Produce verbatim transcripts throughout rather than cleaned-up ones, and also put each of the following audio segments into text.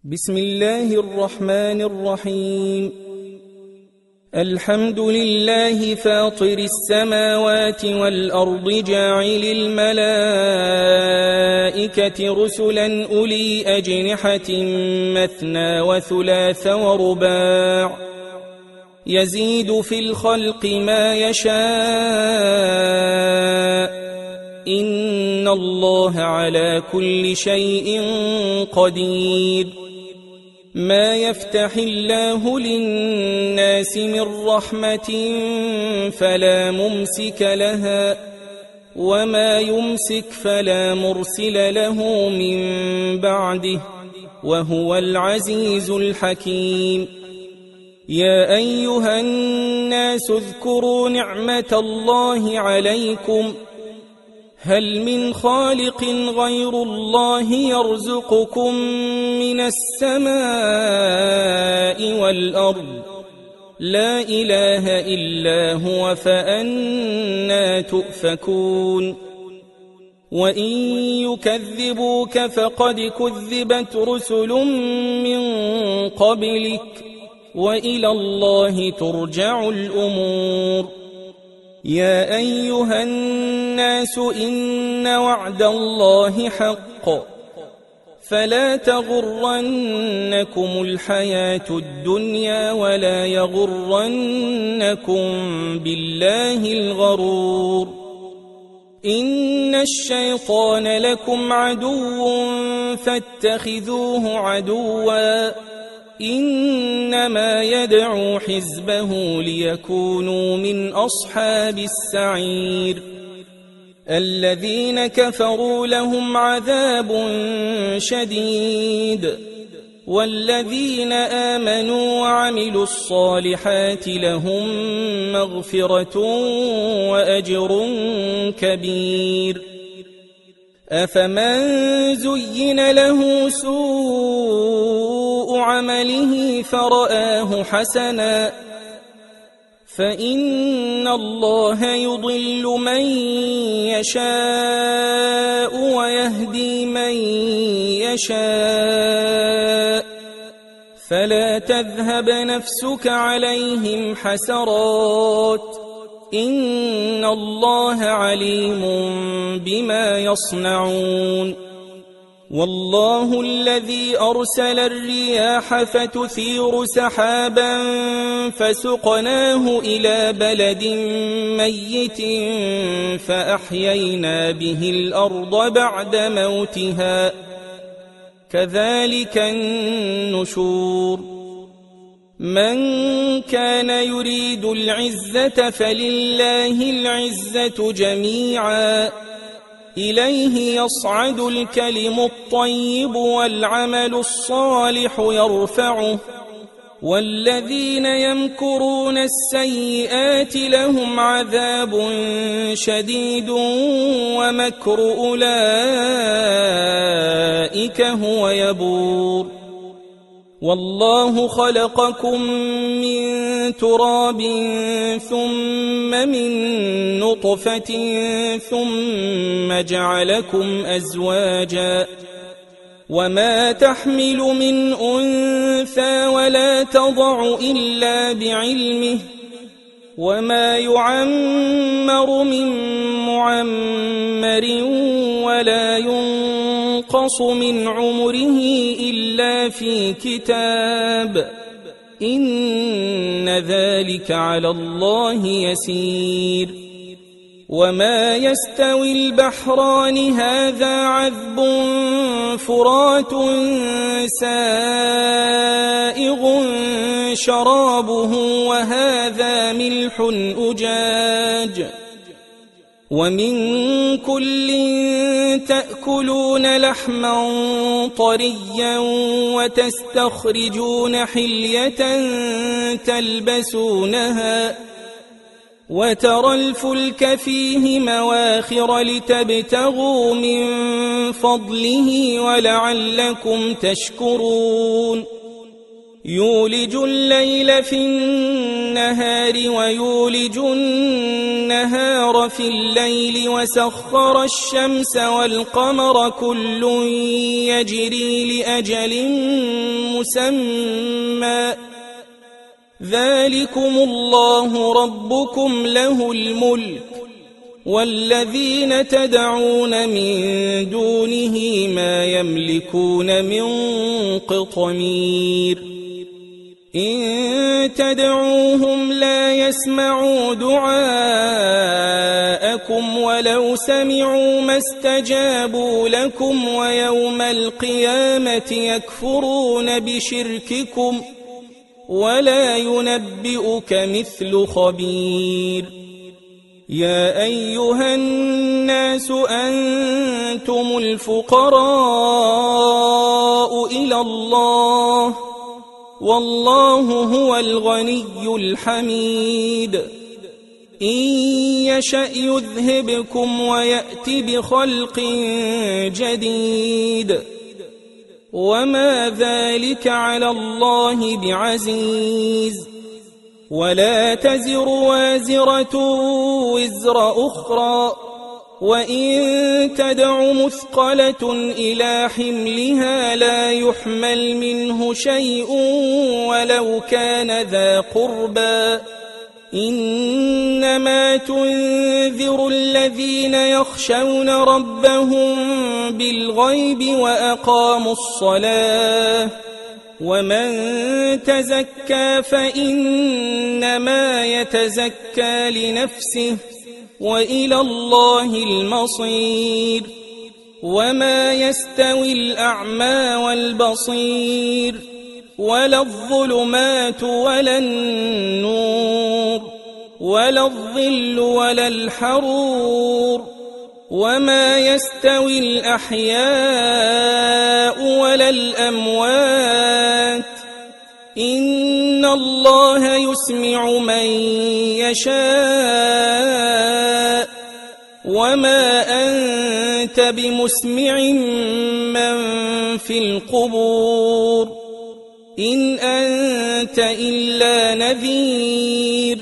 بسم الله الرحمن الرحيم. الحمد لله فاطر السماوات والأرض جاعل الملائكة رسلا أولي أجنحة مثنى وثلاث ورباع يزيد في الخلق ما يشاء إن الله على كل شيء قدير. ما يفتح الله للناس من رحمة فلا ممسك لها وما يمسك فلا مرسل له من بعده وهو العزيز الحكيم. يا أيها الناس اذكروا نعمة الله عليكم هل من خالق غير الله يرزقكم من السماء والأرض لا إله إلا هو فأنى تؤفكون. وإن يكذبوك فقد كذبت رسل من قبلك وإلى الله ترجع الأمور. يا أيها الناس إن وعد الله حق فلا تغرنكم الحياة الدنيا ولا يغرنكم بالله الغرور. إن الشيطان لكم عدو فاتخذوه عدوا إنما يدعو حزبه ليكونوا من أصحاب السعير. الذين كفروا لهم عذاب شديد والذين آمنوا وعملوا الصالحات لهم مغفرة وأجر كبير. أفمن زين له سوء عمله فرآه حسنا فإن الله يضل من يشاء ويهدي من يشاء فلا تذهب نفسك عليهم حسرات إن الله عليم بما يصنعون. والله الذي أرسل الرياح فتثير سحابا فسقناه إلى بلد ميت فأحيينا به الأرض بعد موتها كذلك النشور. من كان يريد العزة فلله العزة جميعا إليه يصعد الكلم الطيب والعمل الصالح يرفعه والذين يمكرون السيئات لهم عذاب شديد ومكر أولئك هو يبور. والله خلقكم من تراب ثم من نطفة ثم جعلكم أزواجا وما تحمل من أنثى ولا تضع إلا بعلمه وما يعمر من معمر ولا ينقص من عمره إلا في كتاب إن ذلك على الله يسير. وما يستوي البحران هذا عذب فرات سائغ شرابه وهذا ملح أجاج ومن كل تأكلون لحما طريا وتستخرجون حلية تلبسونها وترى الفلك فيه مواخر لتبتغوا من فضله ولعلكم تشكرون. يولج الليل في النهار ويولج النهار في الليل وسخر الشمس والقمر كل يجري لأجل مسمى ذلكم الله ربكم له الملك والذين تدعون من دونه ما يملكون من قطمير إن تدعوهم لا يسمعوا دعاءكم ولو سمعوا ما استجابوا لكم ويوم القيامة يكفرون بشرككم ولا ينبئك مثل خبير يا أيها الناس أنتم الفقراء إلى الله والله هو الغني الحميد إن يشأ يذهبكم ويأت بخلق جديد وما ذلك على الله بعزيز ولا تزر وازرة وزر أخرى وإن تدع مثقلة إلى حملها لا يحمل منه شيء ولو كان ذا قربى إنما تنذر الذين يخشون ربهم بالغيب وأقاموا الصلاة ومن تزكى فإنما يتزكى لنفسه وإلى الله المصير وما يستوي الأعمى والبصير ولا الظلمات ولا النور ولا الظل ولا الحرور وما يستوي الأحياء ولا الأموات إن الله يسمع من يشاء وما أنت بمسمع من في القبور إن أنت إلا نذير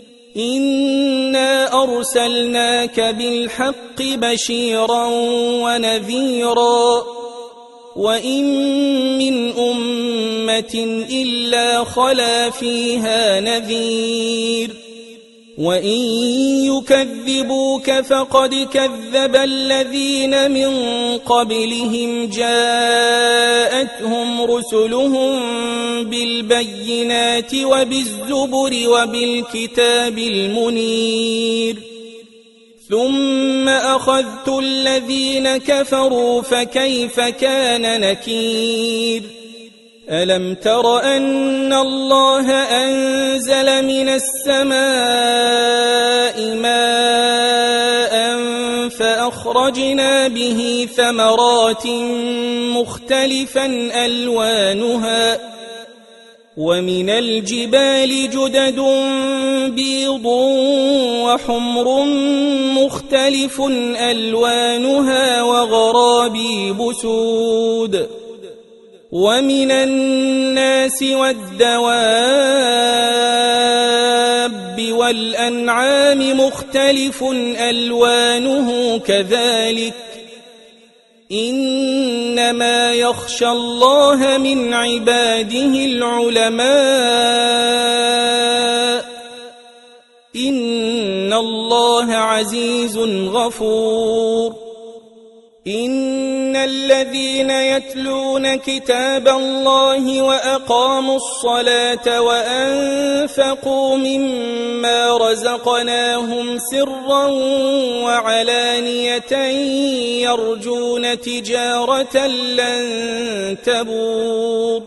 إنا أرسلناك بالحق بشيرا ونذيرا وإن من أمة إلا خلا فيها نذير وإن يكذبوك فقد كذب الذين من قبلهم جاءتهم رسلهم بالبينات وبالزبر وبالكتاب المنير ثم أخذت الذين كفروا فكيف كان نكير ألم تر أن الله أنزل من السماء ماء فأخرجنا به ثمرات مختلفا ألوانها ومن الجبال جدد بيض وحمر مختلف ألوانها وغرابيب سود ومن الناس والدواب والأنعام مختلف ألوانه كذلك إنما يخشى الله من عباده العلماء إن الله عزيز غفور إن الذين يتلون كتاب الله وأقاموا الصلاة وأنفقوا مما رزقناهم سرا وعلانية يرجون تجارة لن تبور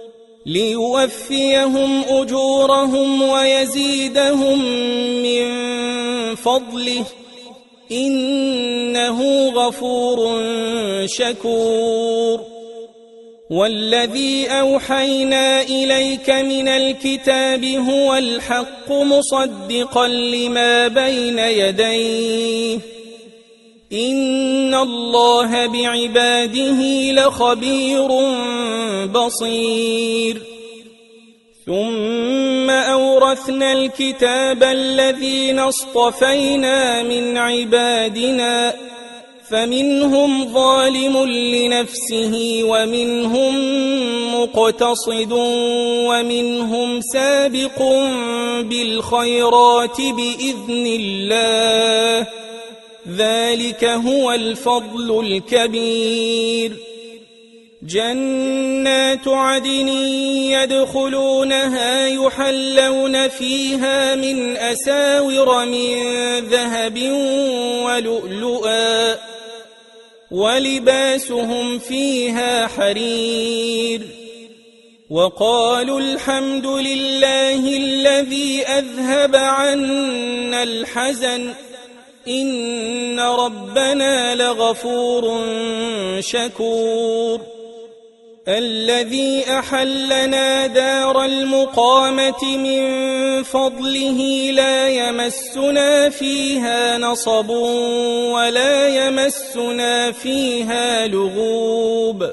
ليوفيهم أجورهم ويزيدهم من فضله إنه غفور شكور والذي أوحينا إليك من الكتاب هو الحق مصدقا لما بين يديه إن الله بعباده لخبير بصير ثم أورثنا الكتاب الذين اصطفينا من عبادنا فمنهم ظالم لنفسه ومنهم مقتصد ومنهم سابق بالخيرات بإذن الله ذلك هو الفضل الكبير. جنات عدن يدخلونها يحلون فيها من أساور من ذهب ولؤلؤا ولباسهم فيها حرير. وقالوا الحمد لله الذي أذهب عنا الحزن إن ربنا لغفور شكور. الذي أحلنا دار المقامة من فضله لا يمسنا فيها نصب ولا يمسنا فيها لغوب.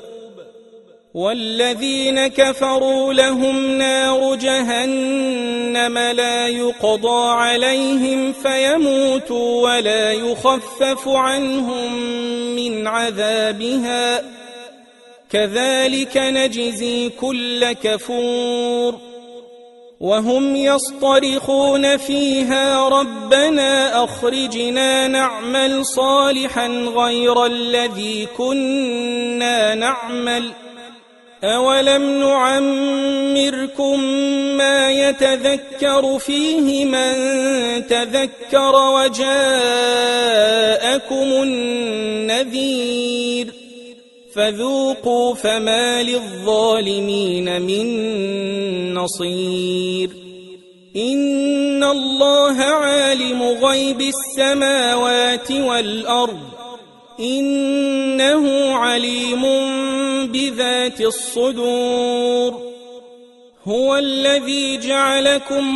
والذين كفروا لهم نار جهنم لا يقضى عليهم فيموتوا ولا يخفف عنهم من عذابها كذلك نجزي كل كفور. وهم يصطرخون فيها ربنا أخرجنا نعمل صالحا غير الذي كنا نعمل أولم نعمركم ما يتذكر فيه من تذكر وجاءكم النذير فذوقوا فما للظالمين من نصير. إن الله عالم غيب السماوات والأرض إنه عليم بذات الصدور. هو الذي جعلكم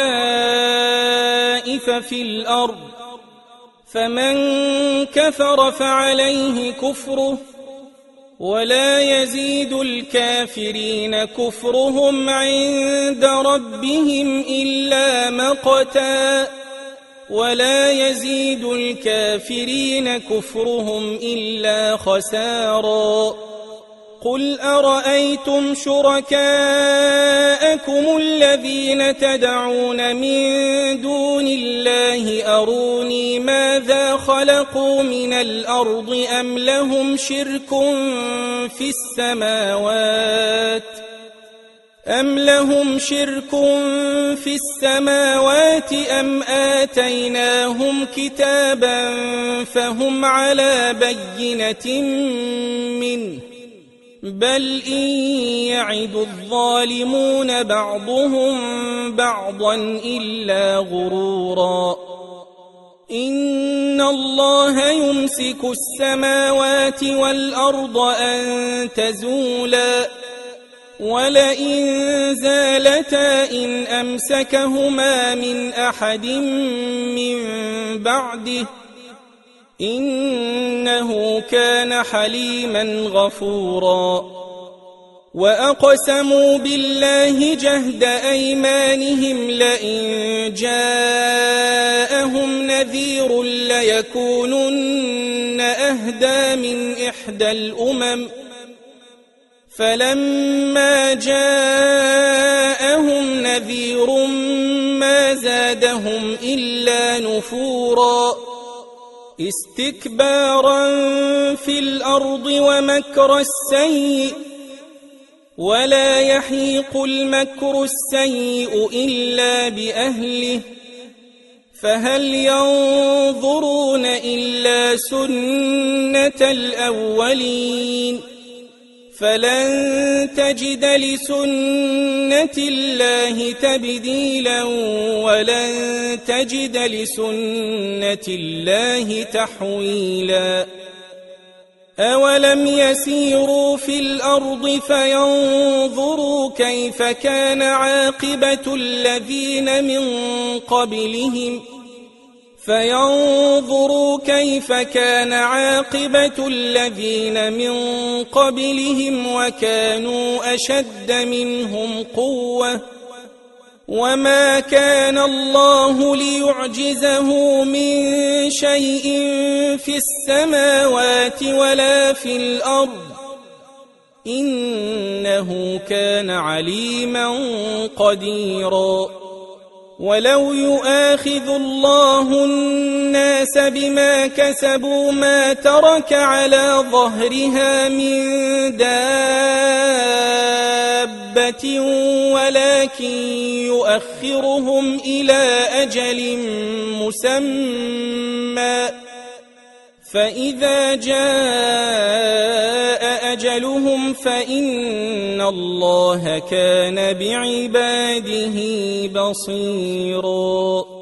خلائف في الأرض فمن كفر فعليه كفره ولا يزيد الكافرين كفرهم عند ربهم إلا مقتا ولا يزيد الكافرين كفرهم إلا خسارا. قل أرأيتم شركاءكم الذين تدعون من دون الله أروني ماذا خلقوا من الأرض أم لهم شرك في السماوات أم لهم شرك في السماوات أم آتيناهم كتابا فهم على بينة منه بل إن يعد الظالمون بعضهم بعضا إلا غرورا. إن الله يمسك السماوات والأرض أن تزولا ولئن زالتا إن أمسكهما من أحد من بعده إنه كان حليما غفورا. وأقسموا بالله جهد أيمانهم لئن جاءهم نذير ليكونن أهدى من إحدى الأمم فلما جاءهم نذير ما زادهم إلا نفورا استكبارا في الأرض ومكر السيء ولا يحيق المكر السيء إلا بأهله فهل ينظرون إلا سنة الأولين فلن تجد لسنة الله تبديلا ولن تجد لسنة الله تحويلا. أولم يسيروا في الأرض فينظروا كيف كان عاقبة الذين من قبلهم فينظروا كيف كان عاقبة الذين من قبلهم وكانوا أشد منهم قوة وما كان الله ليعجزه من شيء في السماوات ولا في الأرض إنه كان عليما قديرا ولو يؤاخذ الله الناس بما كسبوا ما ترك على ظهرها من دابة ولكن يؤخرهم إلى أجل مسمى فإذا جاء أجلهم فإن الله كان بعباده بصيراً.